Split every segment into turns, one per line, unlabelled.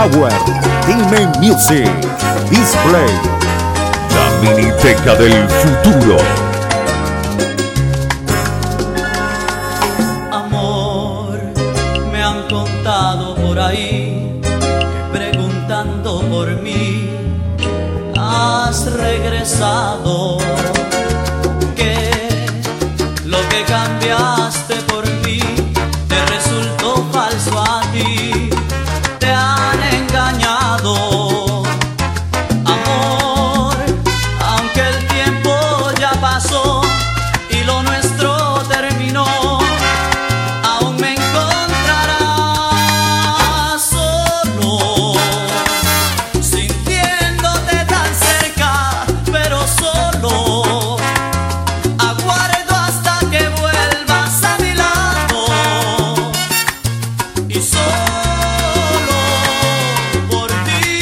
Power, Dime Music, Display, la miniteca del futuro.
Amor, me han contado por ahí que preguntando por mí has regresado, que lo que cambiaste por mí te resultó falso a ti, te han engañado. Amor, aunque el tiempo ya pasó y lo nuestro terminó, aún me encontrarás solo, sintiéndote tan cerca, pero solo. Aguardo hasta que vuelvas a mi lado y solo por ti.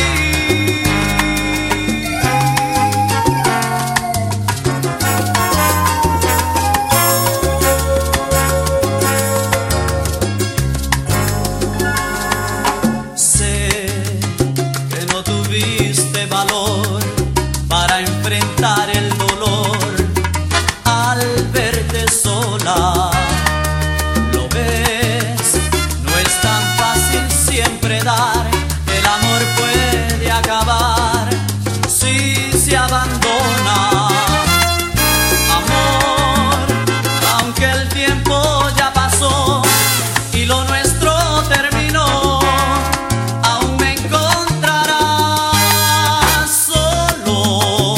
Sé que no tuviste valor para enfrentar el dolor al verte sola. Lo ves, no es tan fácil siempre dar, el amor puede acabar si se abandona. Amor, aunque el tiempo ya pasó y lo nuestro terminó, aún me encontrarás solo,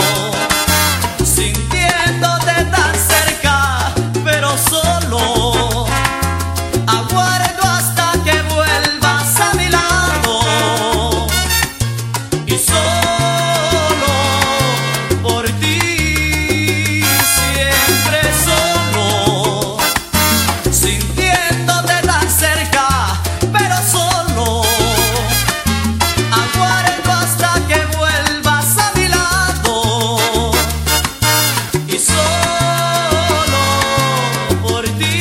sintiéndote tan cerca, pero solo. Aguardo hasta que vuelvas a mi lado y solo por ti, siempre solo, sintiéndote tan cerca, pero solo. Aguardo hasta que vuelvas a mi lado y solo por ti.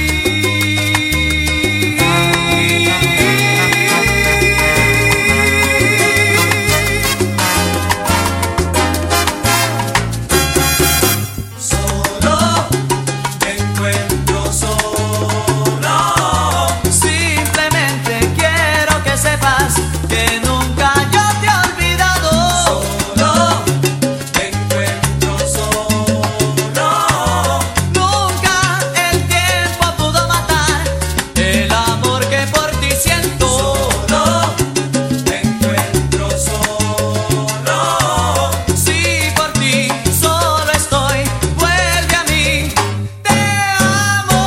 Solo me encuentro solo. Simplemente quiero que sepas que nunca yo te he olvidado. Solo me encuentro solo. Nunca el tiempo pudo matar el amor que por ti siento. Solo me encuentro solo. Si por ti solo estoy, vuelve a mí, te amo.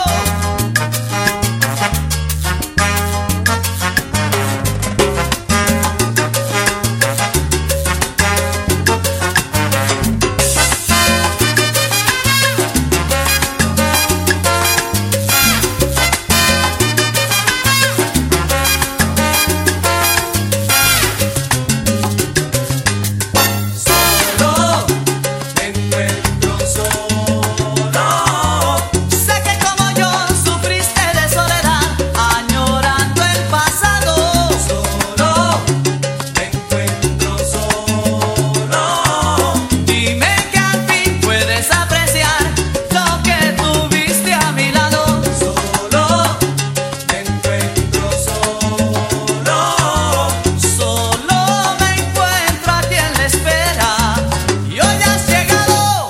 Solo me encuentro solo. Sé que como yo sufriste de soledad, añorando el pasado. Solo me encuentro solo. Dime que al fin puedes apreciar lo que tuviste a mi lado. Solo me encuentro solo. Solo me encuentro a quien le espera y hoy has llegado.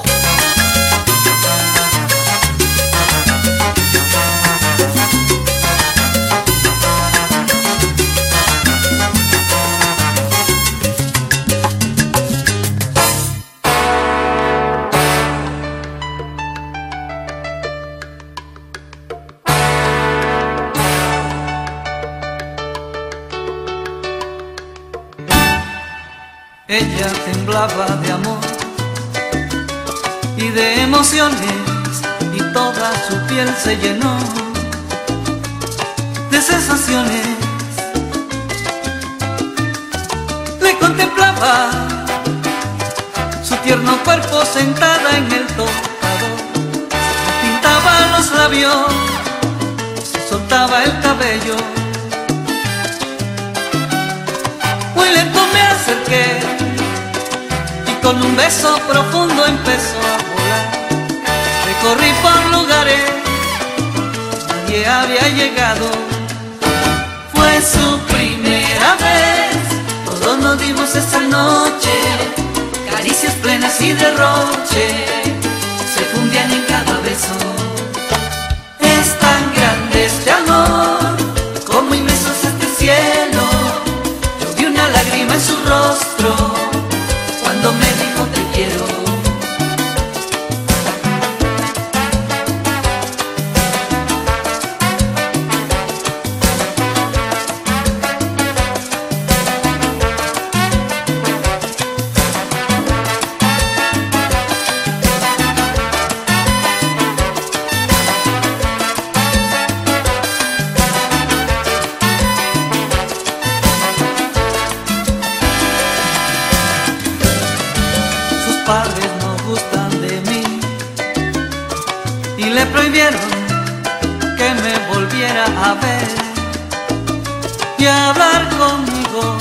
Ella temblaba de amor y de emociones, y toda su piel se llenó de sensaciones. Le contemplaba su tierno cuerpo sentada en el tocador, se pintaba los labios, se soltaba el cabello Muy lento me acerqué y con un beso profundo empezó a volar. Recorrí por lugares, nadie había llegado. Fue su primera vez, todos nos dimos esa noche, caricias plenas y derroche, se fundían en cada beso. Es tan grande este amor, como inmenso es este cielo. Yo vi una lágrima en su rostro cuando me dijo te quiero. Padres no gustan de mí y le prohibieron que me volviera a ver y a hablar conmigo.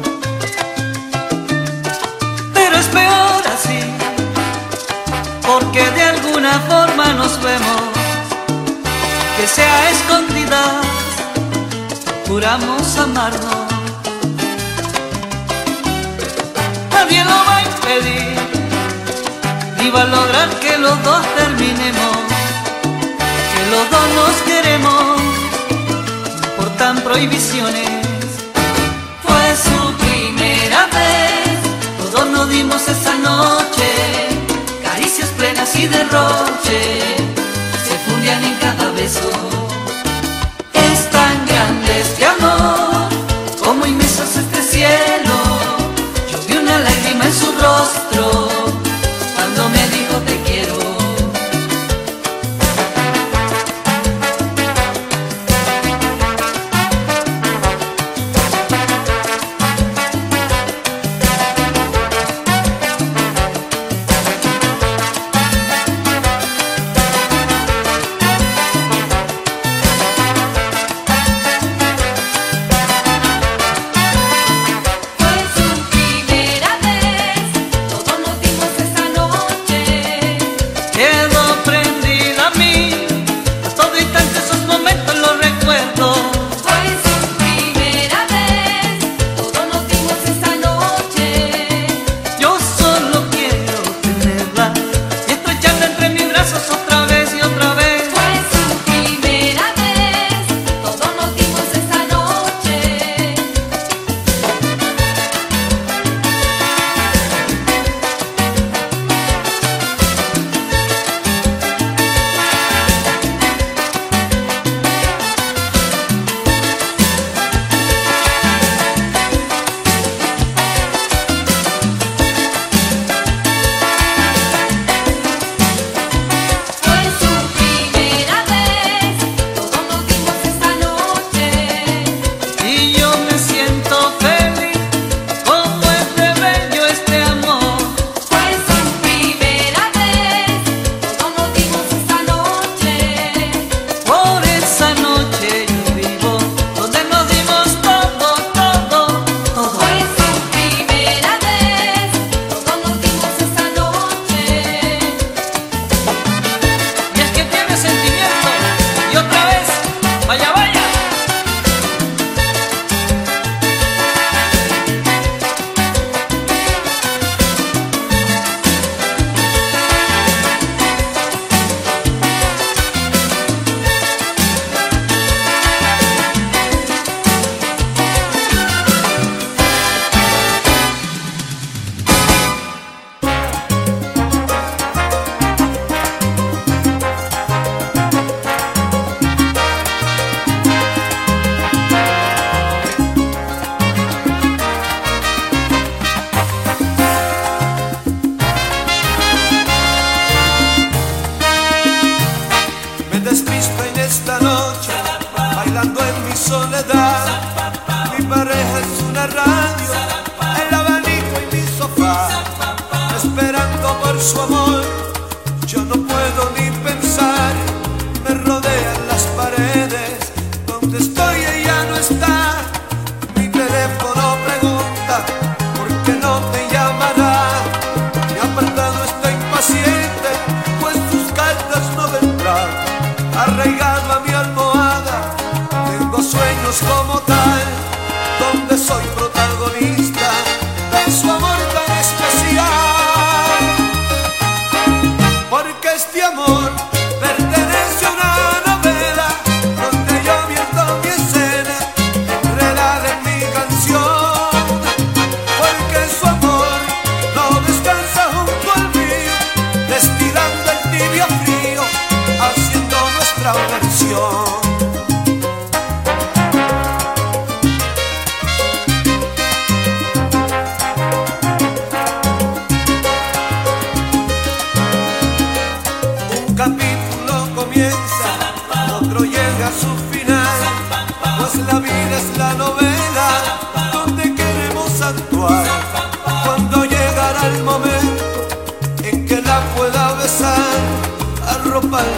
Pero es peor así, porque de alguna forma nos vemos, que sea escondidas, juramos amarnos. Nadie lo va a impedir, y va a lograr que los dos terminemos, que los dos nos queremos, no importan prohibiciones. Fue su primera vez, todos nos dimos esa noche, caricias plenas y derroche, se fundían en cada beso. Es tan grande este amor, como inmenso es este cielo. Yo vi una lágrima en su rostro cuando me dijo te quiero.
soledad. Mi pareja es una radio, el abanico y mi sofá, esperando por su amor. Yo no puedo ni pensar, me rodean las paredes. Donde estoy ella no está, mi teléfono pregunta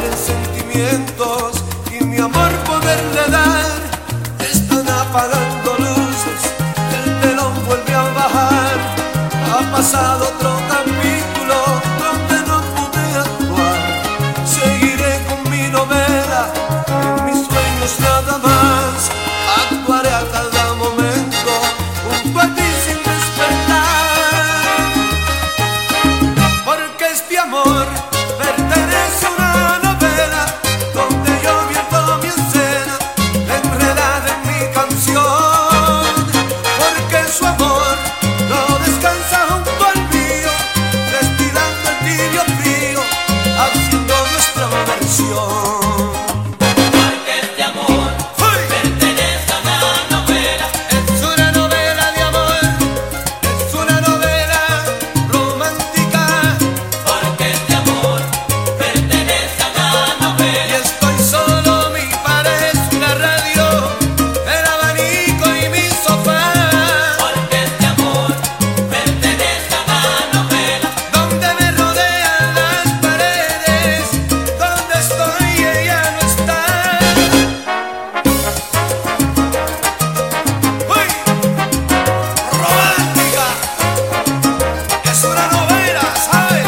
de sentimientos y mi amor poderle dar. Están apagando luces, el telón vuelve a bajar. Ha pasado otro capítulo donde no pude actuar. Seguiré con mi novela, en mis sueños nada más. Actuaré a cada momento junto a ti sin despertar. Porque este amor pertenece a una novela donde yo vierto mi escena enredada en mi canción. Porque su amor no descansa junto al mío, destilando el tibio frío, haciendo nuestra versión.
Porque este amor pertenece a una novela.
Es una novela de amor, es una novela romántica.
Porque este amor pertenece a una novela.
Y estoy solo, mi pared es una radio, el abanico y mi sofá.
Porque este amor pertenece a una novela.
Donde me rodean las paredes, donde estoy y ella no está. ¡Uy! Romántica. Es una novela, ¿sabes?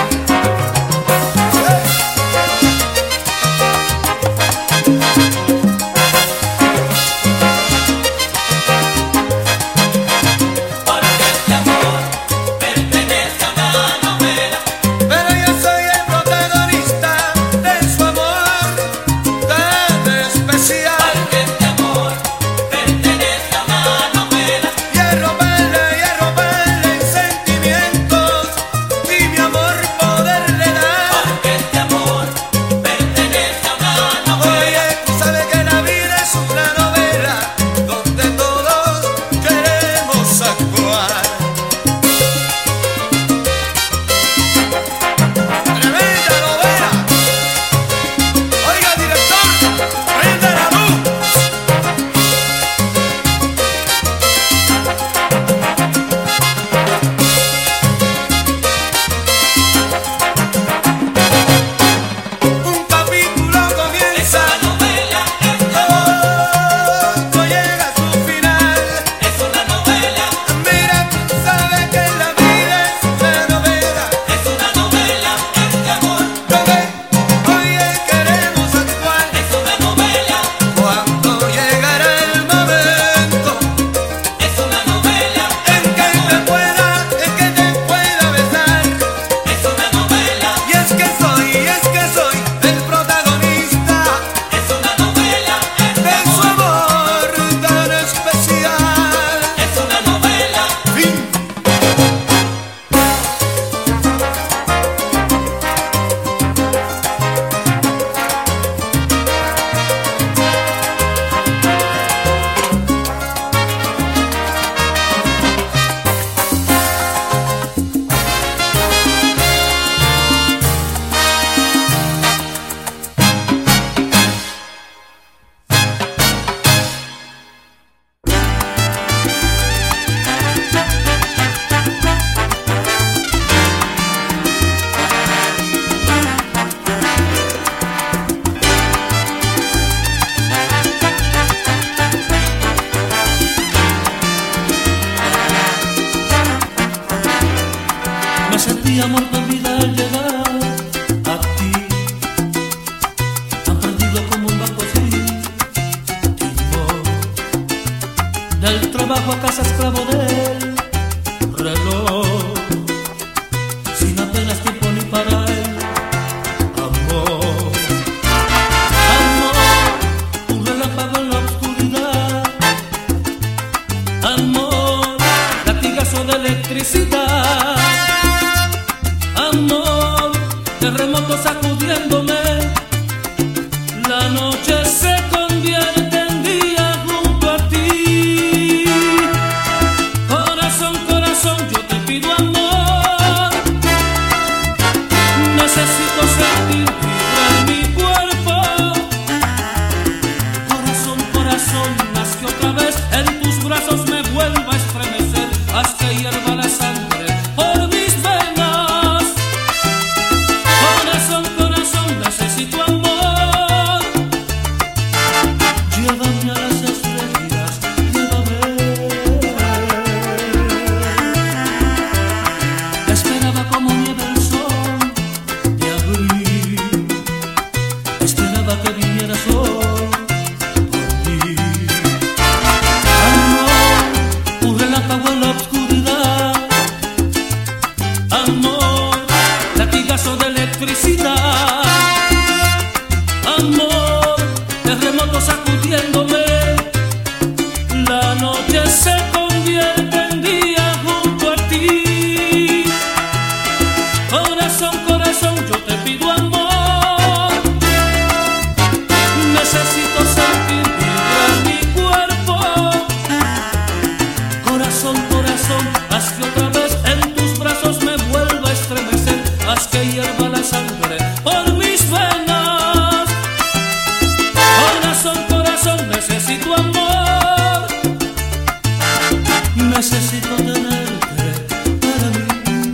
Porque este amor pertenece a una novela.
Pero yo soy el protagonista de su amor tan especial.
Porque este amor pertenece a una novela.
Y a robarle en sentimientos y mi amor poderle dar.
Porque este amor pertenece a una novela.
Oye, tú sabes que la vida es una novela donde todos queremos actuar. Tremenda novela. Oiga, director, prenda la luz. Un capítulo comienza,
Es una novela, este amor
otro llega a su final.
es una novela,
Mira, tú sabes que la vida es una novela
es una novela, este amor
donde hoy queremos actuar.
es una novela,
Cuando llegará el momento
es una novela,
en que te pueda besar.
es una novela,
Y es que soy el protagonista
es una novela,
de su amor tan especial.
es una novela.
Fin.
Me sentía muerto en vida al llegar a ti. Han perdido como un barco sin timón. Del trabajo a casa esclavo del reloj, sin apenas tiempo ni para el amor. Amor, un relámpago en la oscuridad. Amor, latigazo de electricidad. Amor, terremoto sacudiéndome. La noche se convierte en día junto a ti. Corazón, corazón, yo te pido amor. Necesito sentir vibrar mi cuerpo. Corazón, corazón, haz que otra vez en tus brazos me vuelva a estremecer. Haz que hierva la sangre por mis venas. Corazón, corazón,
Amor, latigazo de electricidad. Amor, terremoto sacudiéndome. La noche se convierte en día junto a ti. Corazón, corazón, yo te pido amor. Necesito sentir vibrar mi cuerpo. Corazón, corazón, haz que otra vez en tus brazos me vuelva a estremecer. Haz que hierva la sangre por mis venas. Corazón, corazón, necesito amor. Necesito tenerte para mí.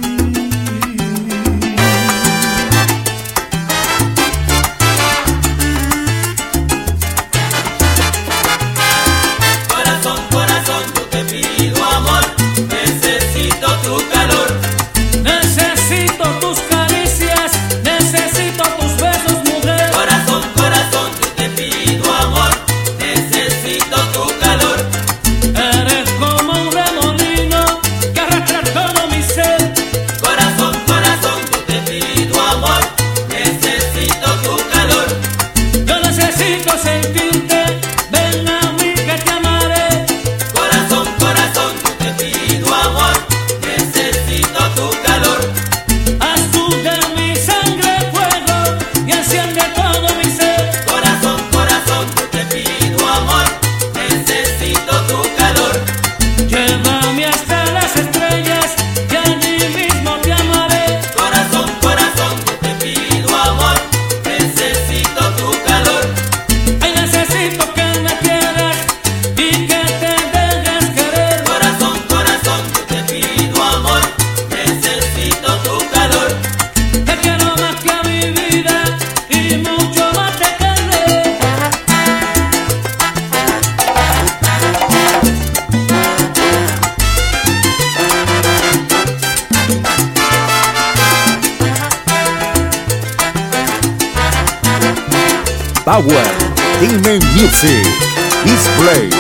Corazón, corazón, yo te pido amor. Necesito tu calor.
Necesito tus caricias, necesito tus besos, mujer.
Corazón, corazón, yo te pido amor. Necesito tu calor.
Eres como un remolino que arrastra todo mi ser.
Corazón, corazón, yo te pido amor. Necesito tu calor.
Yo necesito sentirte, ven a mí que te amaré.
Corazón, corazón, yo te pido amor. Necesito tu calor.
Haz tú de mi sangre fuego y enciende todo mi ser.
Corazón, corazón, yo te pido amor. Necesito tu calor.
Llévame hasta las estrellas y allí mismo te amaré.
Corazón, corazón, yo te pido amor. Necesito tu calor.
Ay, necesito que me quieras y que te dejes querer.
Corazón, corazón, yo te pido amor. Necesito tu calor.
Te quiero más que a mi vida y mucho más te querré.
Power, Dime Music, Display.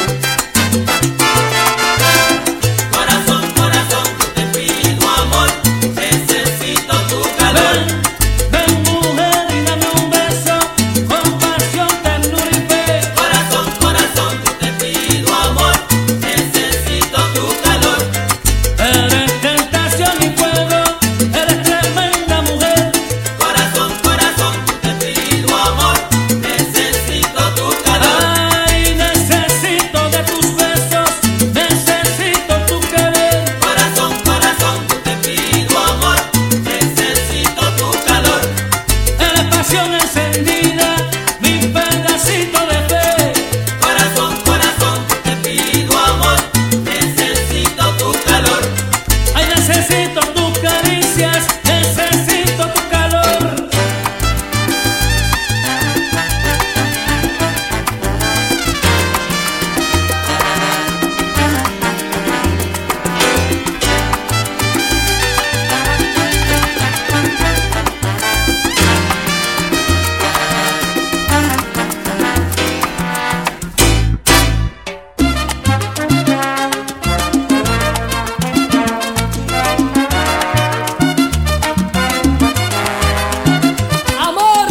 Corazón, corazón, yo te pido amor. Necesito tu calor.
Ven mujer y dame un beso con pasión, ternura y fe.
Corazón, corazón, yo te pido amor. Necesito tu calor.
Eres tentación y fuego, eres tremenda mujer.
Corazón, corazón, yo te pido amor. Necesito tu calor.
Ay, necesito de tus besos, necesito tu querer.
Corazón, corazón, yo te pido amor. Necesito tu calor.
Eres pasión encendida, mi pedacito de fe.
Corazón, corazón, yo te pido amor. Necesito tu calor.
Ay, necesito tus caricias, necesito tu calor. Amor.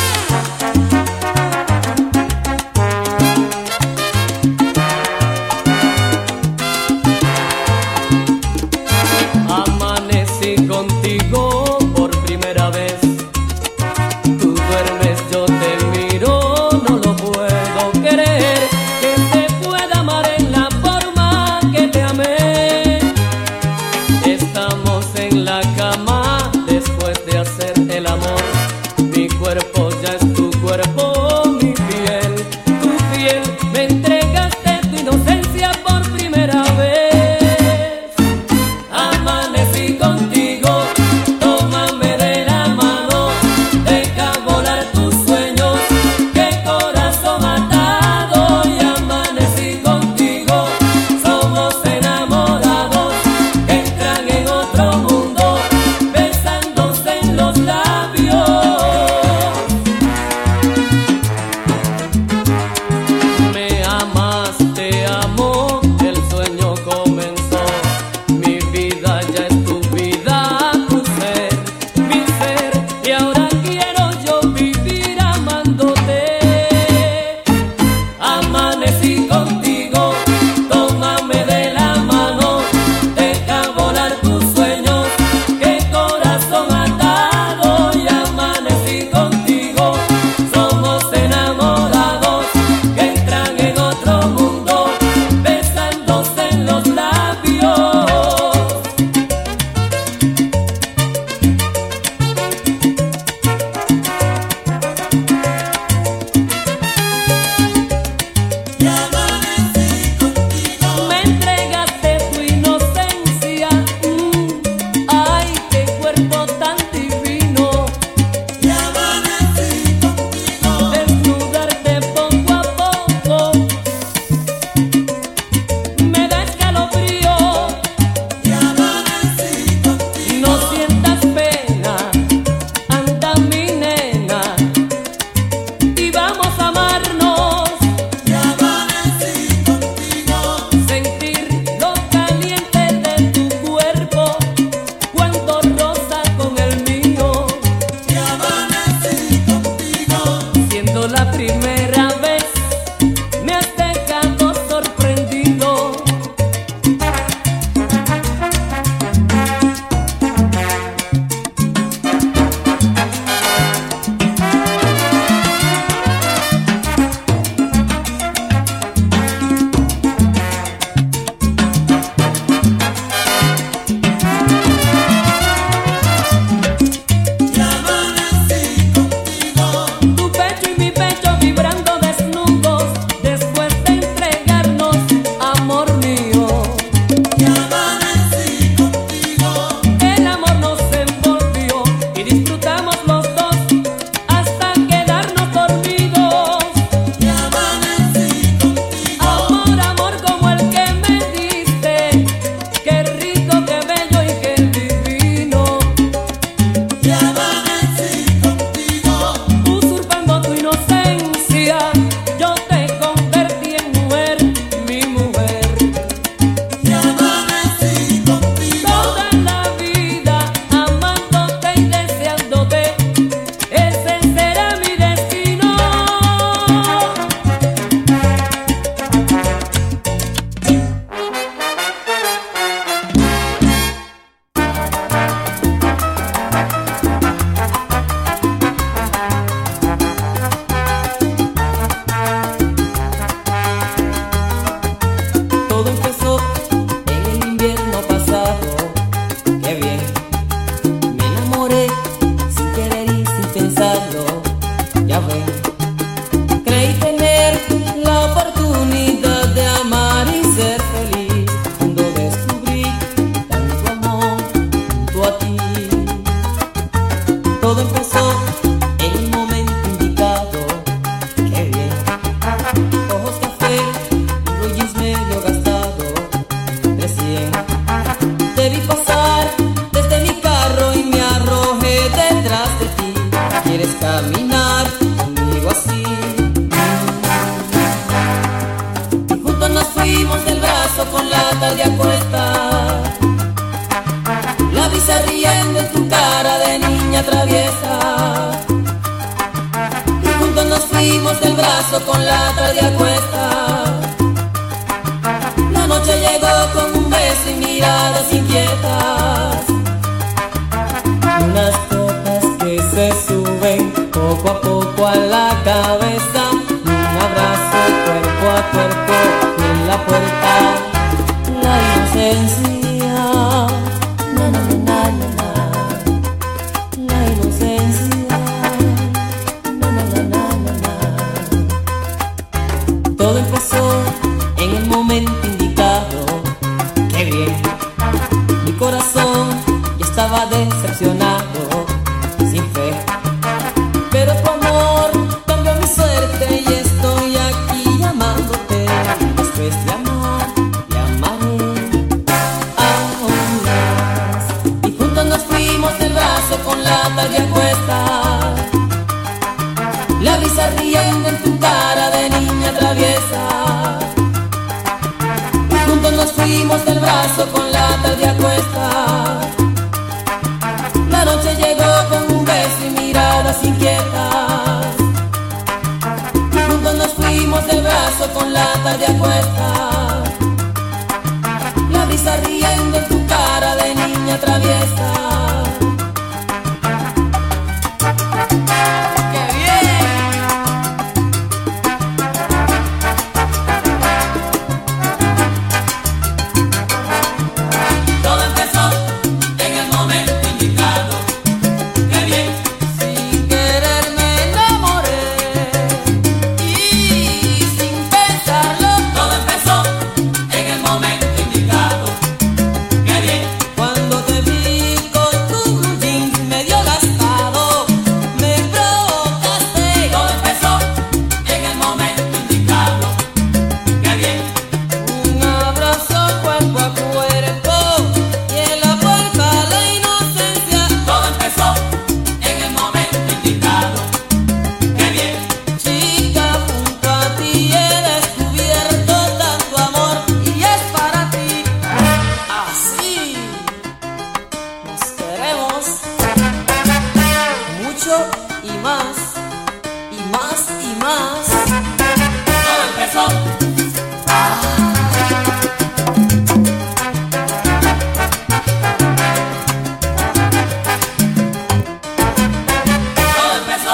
Amanecí contigo por primera vez. Tú duermes, yo te miro, no lo puedo creer. Que te pueda amar en la forma que te amé. Estamos en la cama después de hacer el amor. Mi cuerpo ya es tu cuerpo, mi piel, tu piel. Me entregaste tu inocencia por primera vez. Amanecí contigo, tómame de la mano, deja volar tus sueños, que corazón atado. Y amanecí contigo, somos enamorados, entran en otro mundo, ves Todo empezó en un momento indicado. Qué bien. Ojos café, blue jeans medio gastado, recién. Te vi pasar desde mi carro y me arrojé detrás de ti. ¿Quieres caminar conmigo así? Y juntos nos fuimos del brazo con la tarde a cuesta. La brisa riendo en tu cara de niña traviesa. Y juntos nos fuimos del brazo con la tarde a cuesta. La noche llegó con un beso y miradas inquietas. Unas copas que se suben poco a poco a la cabeza. Un abrazo cuerpo a cuerpo en la puerta. La inocencia, na na na na na. La inocencia, na na na na na. Todo empezó en el momento indicado. Qué bien. Mi corazón ya estaba decepcionado, sin fe. Pero tu amor cambió mi suerte y estoy aquí llamándote. Después de amar, te amaré aún más. Y juntos nos fuimos del brazo con la tarde a cuesta. La brisa riendo en tu cara de niña traviesa. Y juntos nos fuimos del brazo con la tarde a cuesta. La noche llegó con un beso y miradas inquietas. Y juntos nos fuimos del brazo con la tarde a cuesta. La brisa riendo en tu cara de niña traviesa. ¡Qué bien!
Todo empezó en el momento indicado. Qué bien.
Sin querer me enamoré y sin pensarlo.
Todo empezó en el momento indicado. Qué bien.
Cuando te vi con tu blue jeans medio gastado, me provocaste.
Todo empezó en el momento indicado. Qué bien.
Un abrazo cuerpo a cuerpo y en la puerta la inocencia.
Todo empezó en el momento indicado. Qué bien.
Chica, junto a ti he descubierto tanto amor y es para ti. Así nos queremos mucho y más y más y más.
Todo empezó. Todo empezó.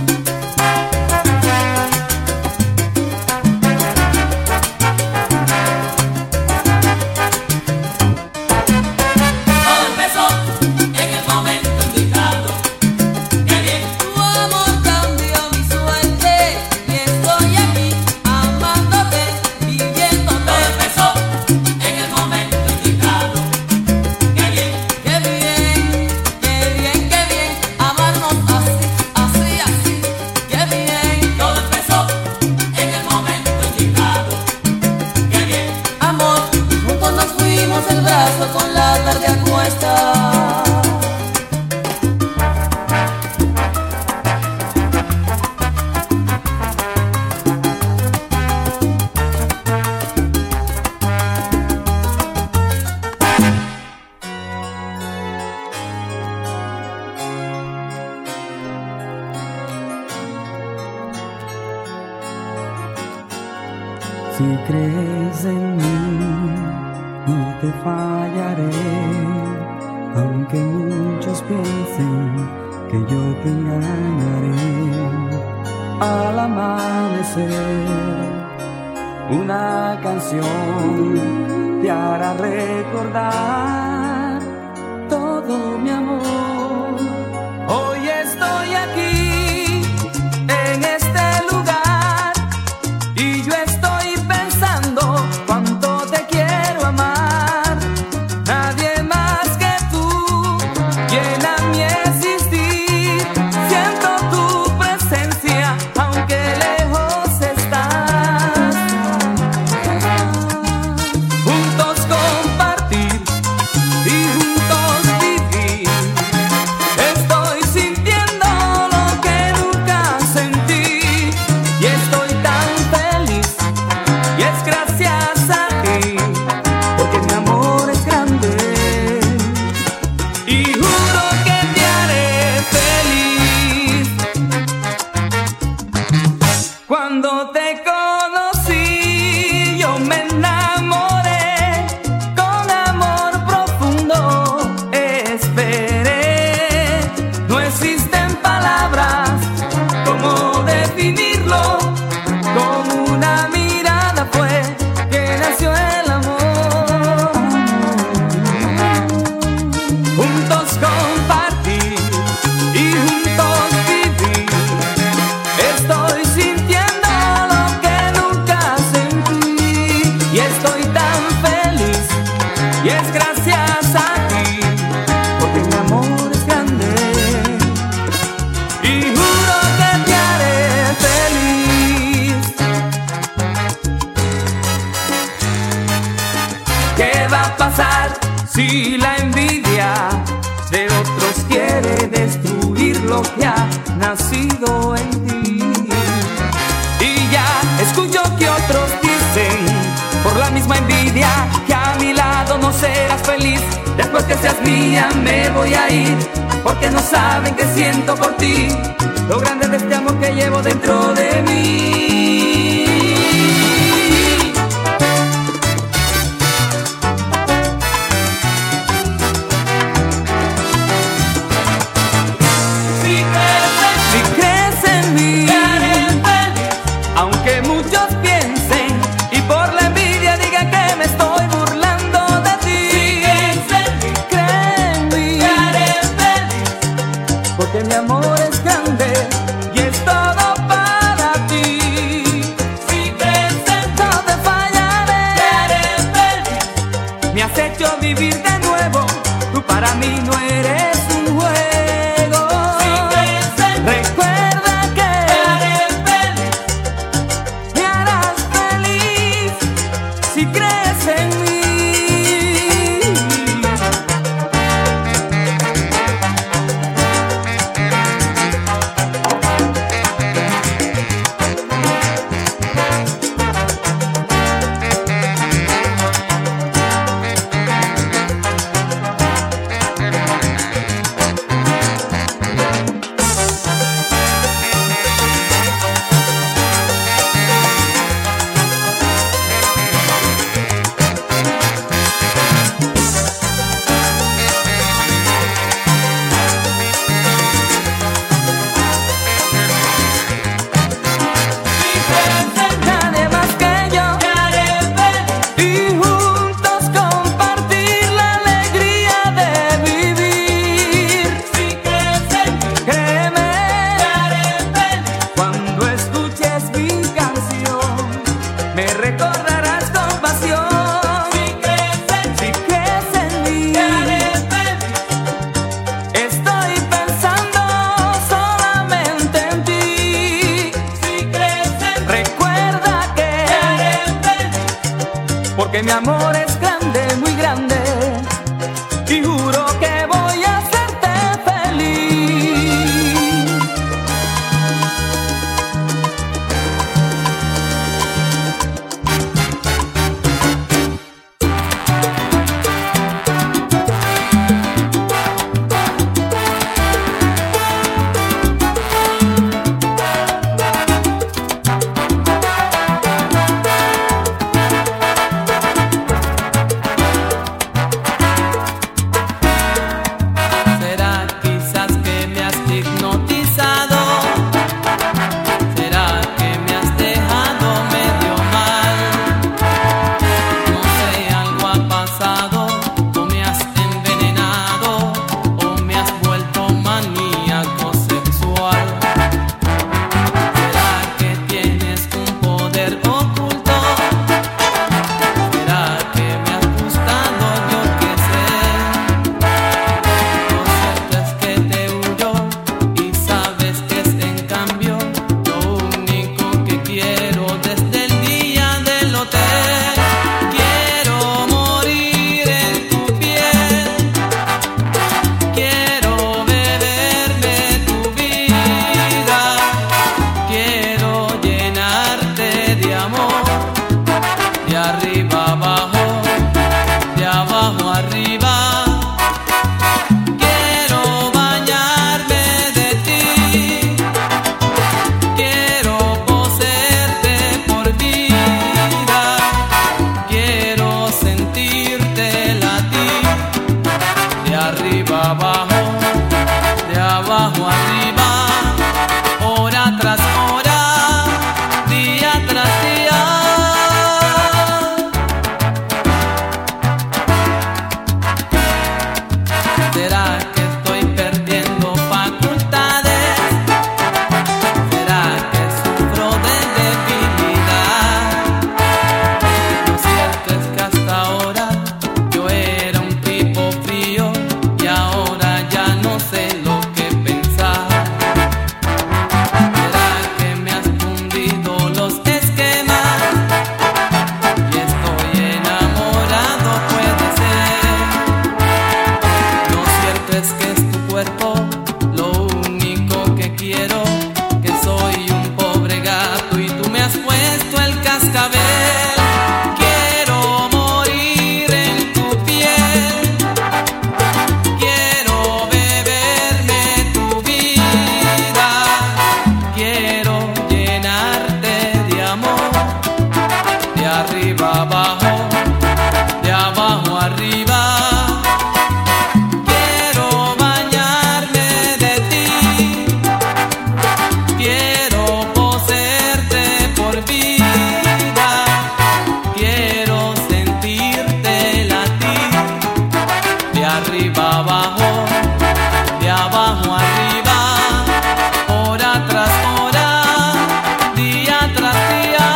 Todo empezó en el momento indicado. Qué bien.
Tu amor cambió mi suerte y estoy aquí amándote, viviéndote.
Todo empezó en el momento indicado. Qué bien.
Qué bien, qué bien, qué bien amarnos así, así, así. Qué bien,
Todo empezó en el momento indicado. Qué bien.
amor, juntos nos fuimos del brazo con la tarde a cuesta.
Si crees en mí, no te fallaré, aunque muchos piensen que yo te engañaré. Al amanecer, una canción te hará recordar todo mi amor. Hoy estoy aquí, en este lugar, y yo estoy pensando cuánto te quiero amar. Nadie más que tú llena mi existir. lo que ha nacido en ti. Y ya escucho que otros dicen, por la misma envidia, que a mi lado no serás feliz. Después que seas mía me voy a ir, porque no saben que siento por ti, lo grande de este amor que llevo dentro de mí. Si crees en mí, aunque muchos piensen y por la envidia digan que me estoy burlando de ti, cree en mí, porque mi amor es grande y es todo para ti. No te fallaré, me has hecho vivir de nuevo, tú para mí no eres un juego. Recuerda que me harás feliz si crees en mí. Nadie más que yo, y juntos compartir la alegría de vivir. Créeme, cuando escuches mi canción, me recordarás con pasión. Si crees en mí, estoy pensando solamente en ti. Recuerda que, porque mi amor es grande, muy grande, y juro que voy a hacerte feliz.
¿Será quizás que me has hipnotizado? ¿Será que me has dejado medio mal? No sé, algo ha pasado, o me has envenenado, o me has vuelto maníaco sexual. ¿Será que tienes un poder oculto? ¿Será que me has gustado? Yo qué sé. Lo cierto es que te huyo y sabes que es en cambio lo único que quiero desde el día del hotel. Quiero morir en tu piel, quiero beberme tu vida, quiero llenarte de amor, de arriba abajo, de abajo arriba. Quiero bañarme de ti, quiero poseerte por vida, quiero sentirte latir, de arriba abajo, de abajo arriba, hora tras hora, día tras día. ¿Será que estoy perdiendo facultades? ¿Será que sufro de debilidad? Lo cierto es que hasta ahora yo era un tipo frío y ahora ya no sé lo que pensar. ¿Será que me has fundido los esquemas y estoy enamorado? Puede ser. Lo cierto es que es tu cuerpo lo único quiero, que soy un pobre gato y tú me has puesto el cascabel. Quiero morir en tu piel, quiero beberme tu vida, quiero llenarte de amor, de arriba abajo, de abajo arriba. Quiero bañarme de ti, quiero poseerte por vida, quiero sentirte latir, de arriba abajo, de abajo arriba, hora tras hora, día tras día.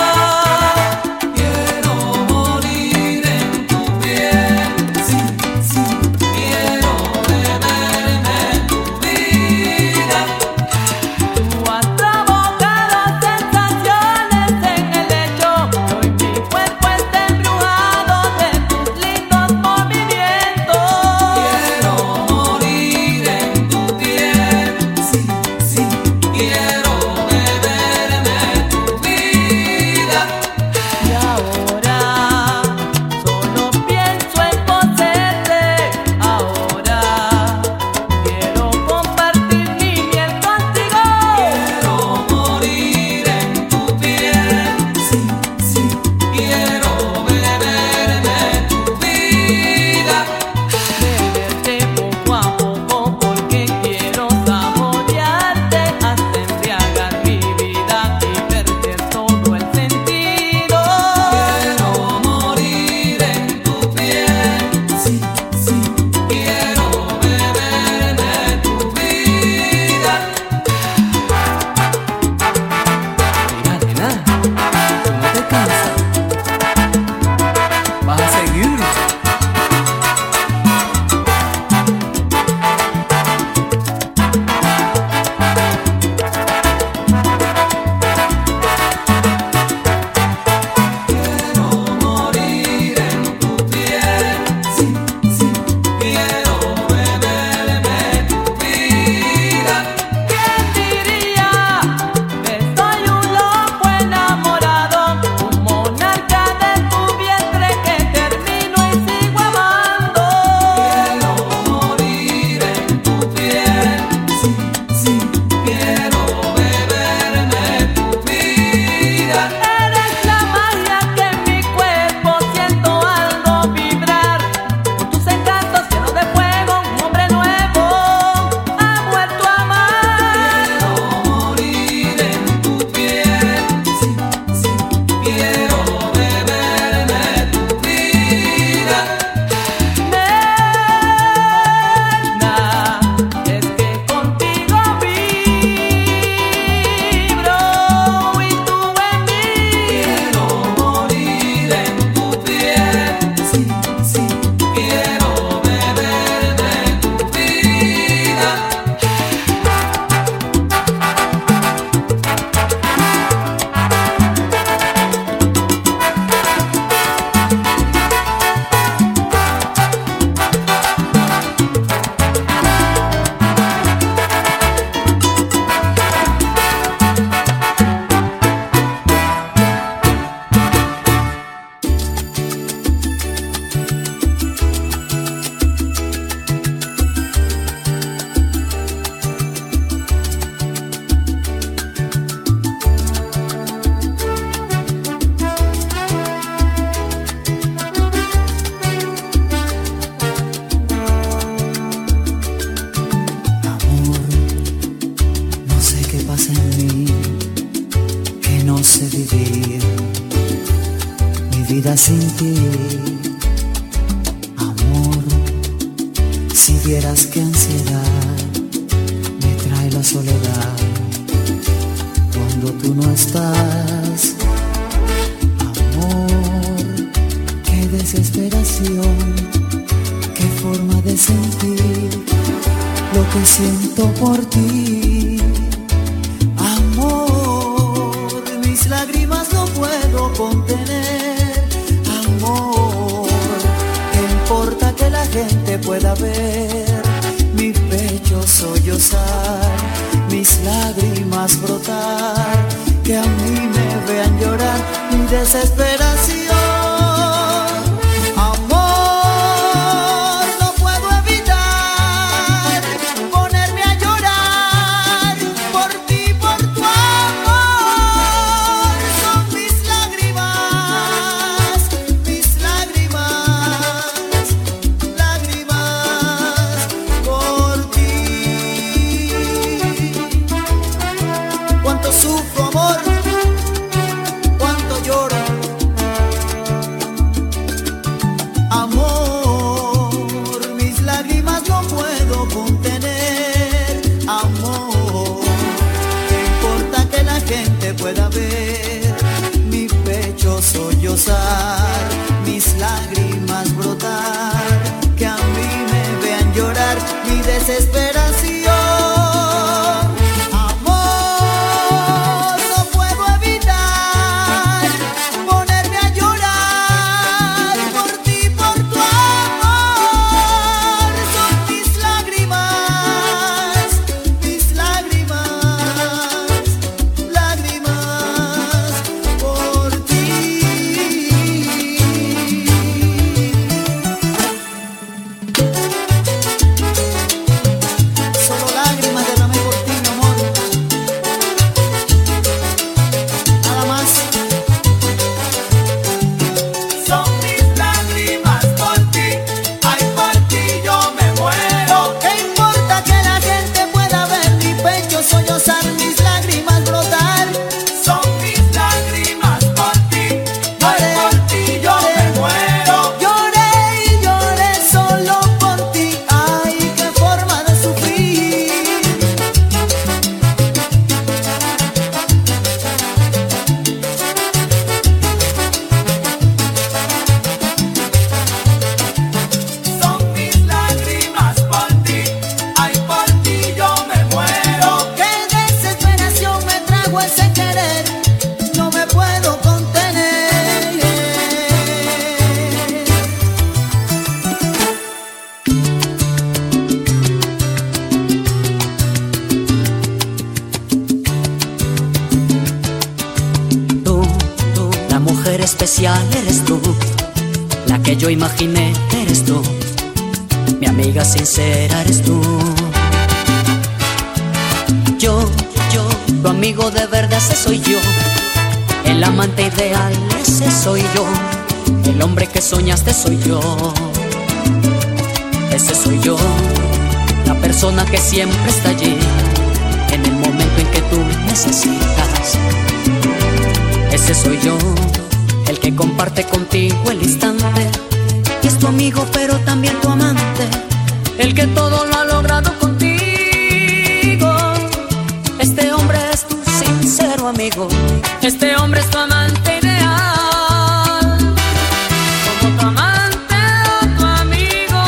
Quiero morir en tu piel, sí, sí, quiero beberme tu vida. Tú has provocado sensaciones en el lecho, hoy mi cuerpo está embrujado de tus lindos movimientos. Quiero morir en tu piel, sí, sí, quiero beberme tu vida. Y ahora solo pienso en poseerte, ahora quiero compartir mi miel contigo. Quiero morir en tu piel, sí, sí, quiero beberme tu vida. Beberte poco a poco porque quiero saborearte hasta embriagar mi vida y perder todo el sentido. Quiero morir en tu piel, sí, sí, quiero beberme tu vida. Mira, nena, tú no te cansas, vas a seguir. Quiero morir en tu piel, sí, sí, quiero beberme tu vida. ¿Quién diría que soy un loco enamorado, un monarca de tu vientre que termino y sigo amando? Quiero morir en tu piel, sí, sí, quiero beberme tu vida. Eres la magia que en mi cuerpo siento algo vibrar. Con tus encantos llenos de fuego, un hombre nuevo ha muerto a amar. Quiero morir en tu piel, sí, sí, quiero beberme tu vida. Nena, es que contigo vibro y tú en mí. Quiero morir en tu piel, sí, sí, quiero beberme tu vida.
Amor, no sé qué pasa en mí, que no sé vivir mi vida sin ti. Amor, si vieras qué ansiedad me trae la soledad cuando tú no estás. Amor, qué desesperación, qué forma de sentir lo que siento por ti. Amor, mis lágrimas no puedo contener. Amor, ¿qué importa que la gente pueda ver mi pecho sollozar, mis lágrimas lágrimas brotar, que a mí me vean llorar mi desesperación. Mis lágrimas brotar, que a mí me vean llorar mi desesperación. Amor, no puedo evitar ponerme a llorar por ti, por tu amor. Son mis lágrimas, lágrimas por ti.
Especial eres tú, la que yo imaginé eres tú, mi amiga sincera eres tú. Yo, tu amigo de verdad, ese soy yo, el amante ideal, ese soy yo, el hombre que soñaste soy yo, ese soy yo, la persona que siempre está allí, en el momento en que tú necesitas, ese soy yo. El que comparte contigo el instante, y es tu amigo pero también tu amante, el que todo lo ha logrado contigo. Este hombre es tu sincero amigo, este hombre es tu amante ideal, como tu amante o tu amigo.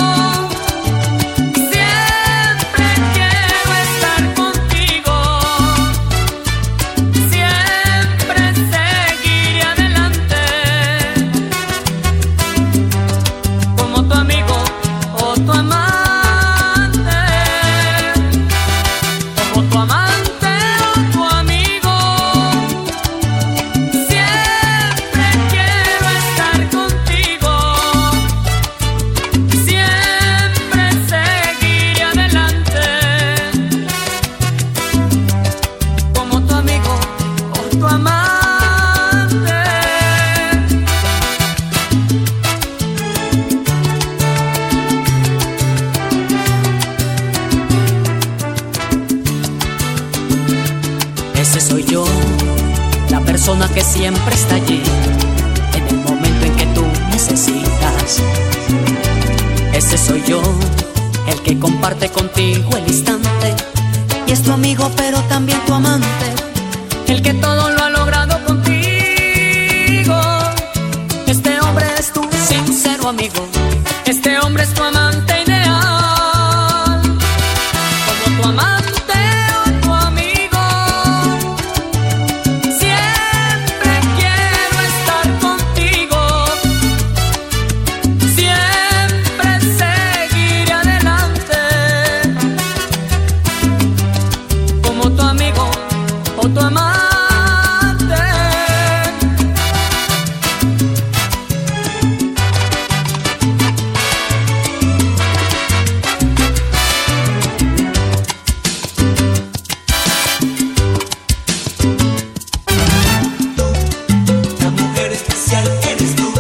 Siempre quiero estar contigo, siempre seguiré adelante, como tu amigo o tu amante, como tu amante o tu amigo. Siempre quiero estar contigo, siempre seguiré adelante, como tu amigo o tu amante. Ese soy yo, la persona que siempre está allí, en el momento en que tú necesitas. Ese soy yo, el que comparte contigo el instante, y es tu amigo pero también tu amante, el que todo lo ha logrado contigo. Este hombre es tu sincero amigo, este hombre es tu amante ideal, como tu amante o tu amigo. Siempre quiero estar contigo, siempre seguiré adelante, tu amante.
La mujer especial eres tú,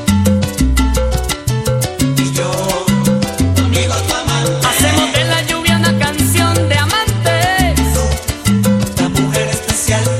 y yo, tu amigo, tu amante.
Hacemos de la lluvia una canción de amantes.
La mujer especial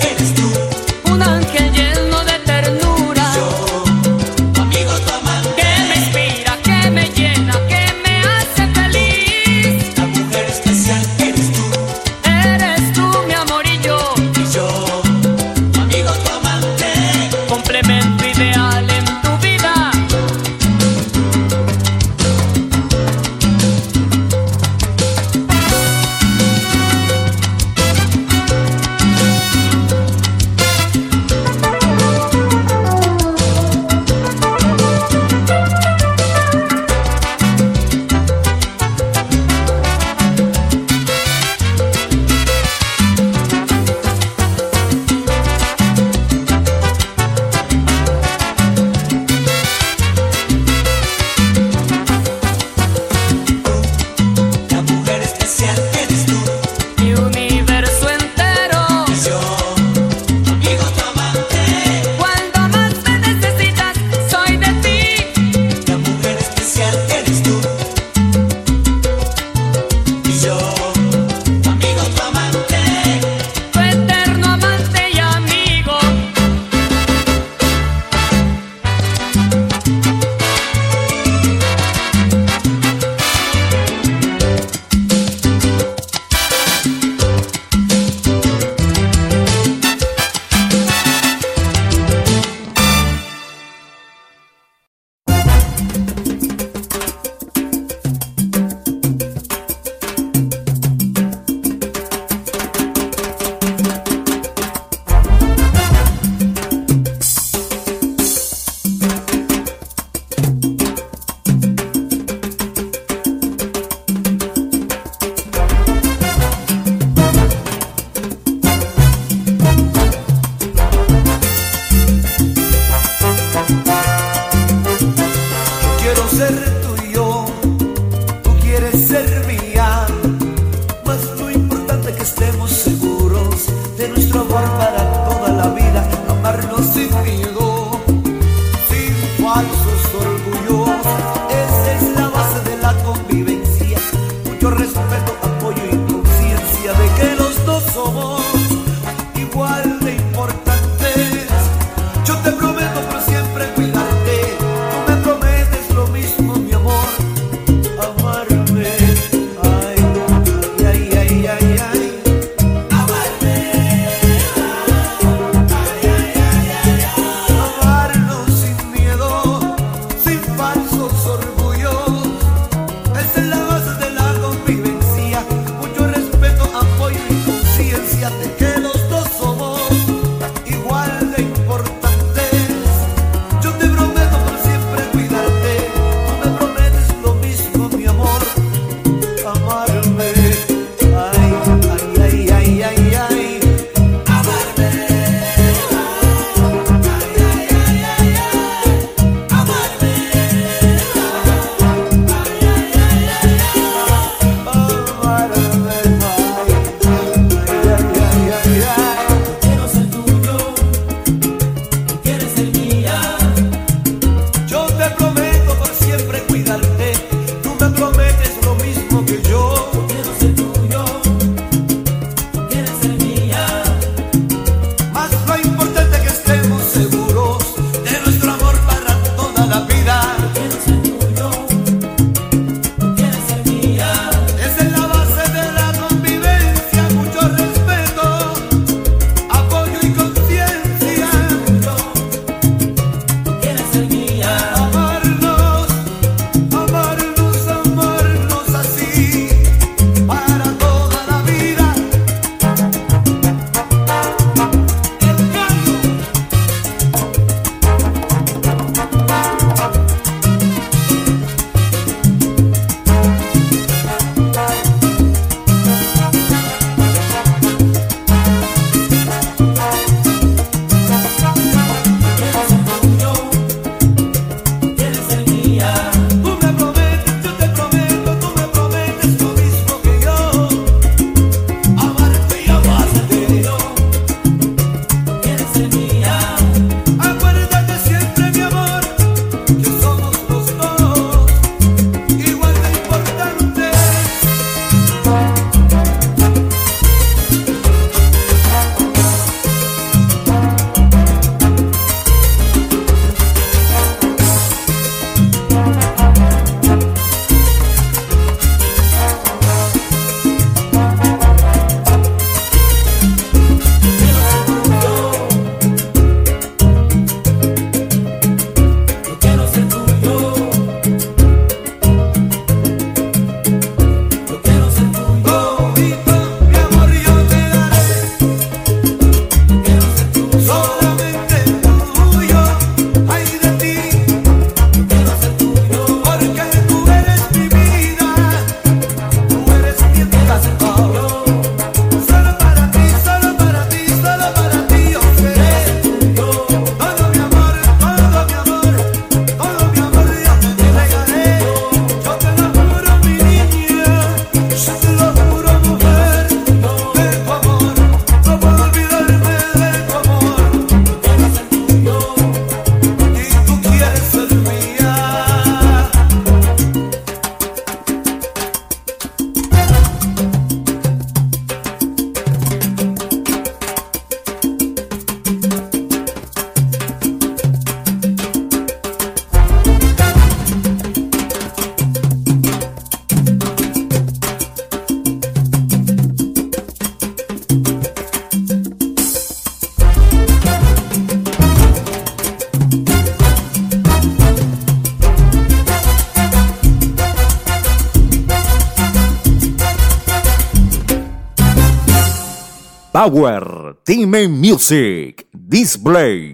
Power Team Music Display.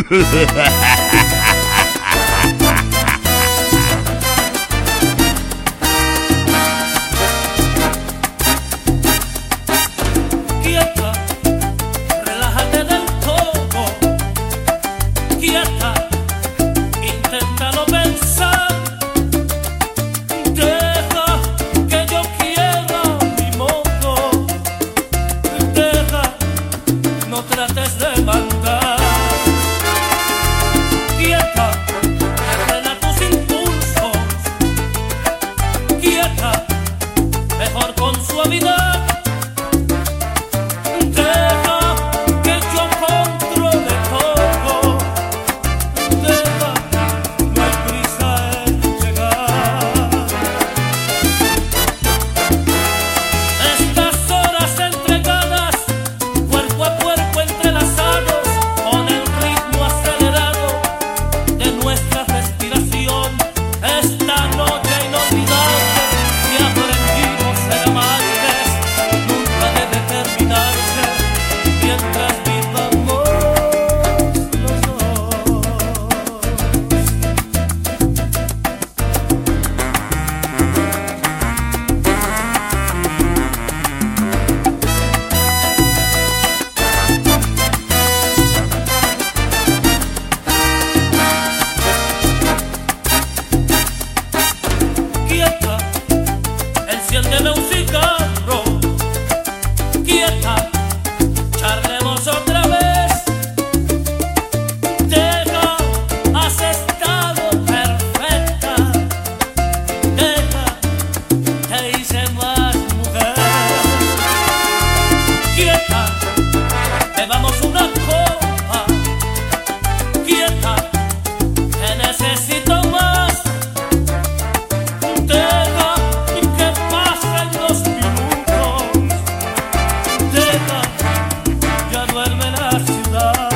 Quieta, relájate del todo. Quieta, inténtalo pensar. Deja que yo quiera mi modo. Deja, no trates de mandar. Quieta, frena tus impulsos. Quieta, mejor con suavidad. Enciéndeme un cigarro, quieta, charlemos otra vez. Deja, has estado perfecta. Deja, te hice más mujer. Quieta, bebamos una copa. Quieta, te necesito más. Deja que pasen los minutos. Deja, ya duerme la ciudad.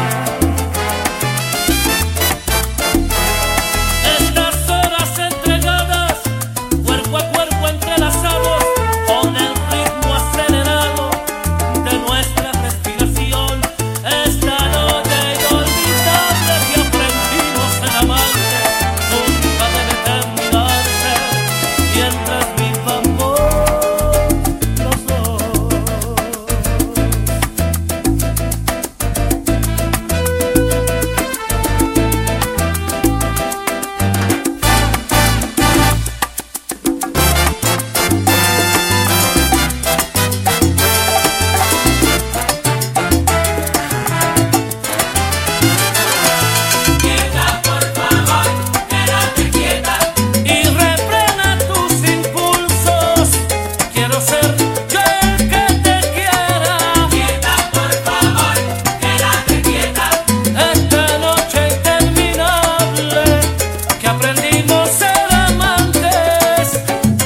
Estas horas entregadas, cuerpo a cuerpo entrelazados, con el ritmo acelerado de nuestra respiración. Esta noche inolvidable que aprendimos en amante, nunca debe terminarse mientras vivamos los dos. Quieta, por favor, quédate quieta y refrena tus impulsos. Quiero ser yo el que te quiera. Quieta, por favor, quédate quieta. Esta noche interminable que aprendimos a ser amantes.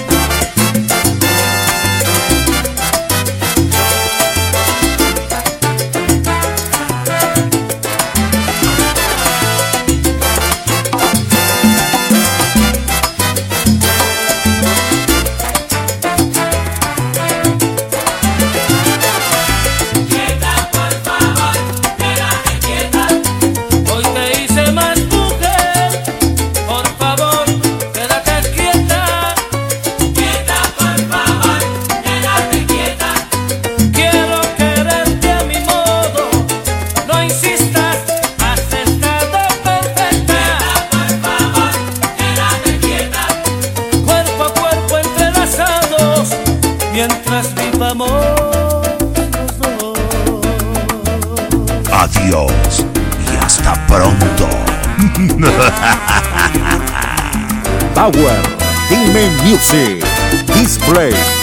Quieta, por favor, quédate quieta. Hoy te hice más mujer. Por favor, quédate quieta. Quieta, por favor, quédate quieta. Quiero quererte a mi modo. No insistas, has estado perfecta. Quieta, por favor, quédate quieta. Cuerpo a cuerpo entrelazados, mientras vivamos los dos.
Adiós y hasta pronto. Power Team Music Display.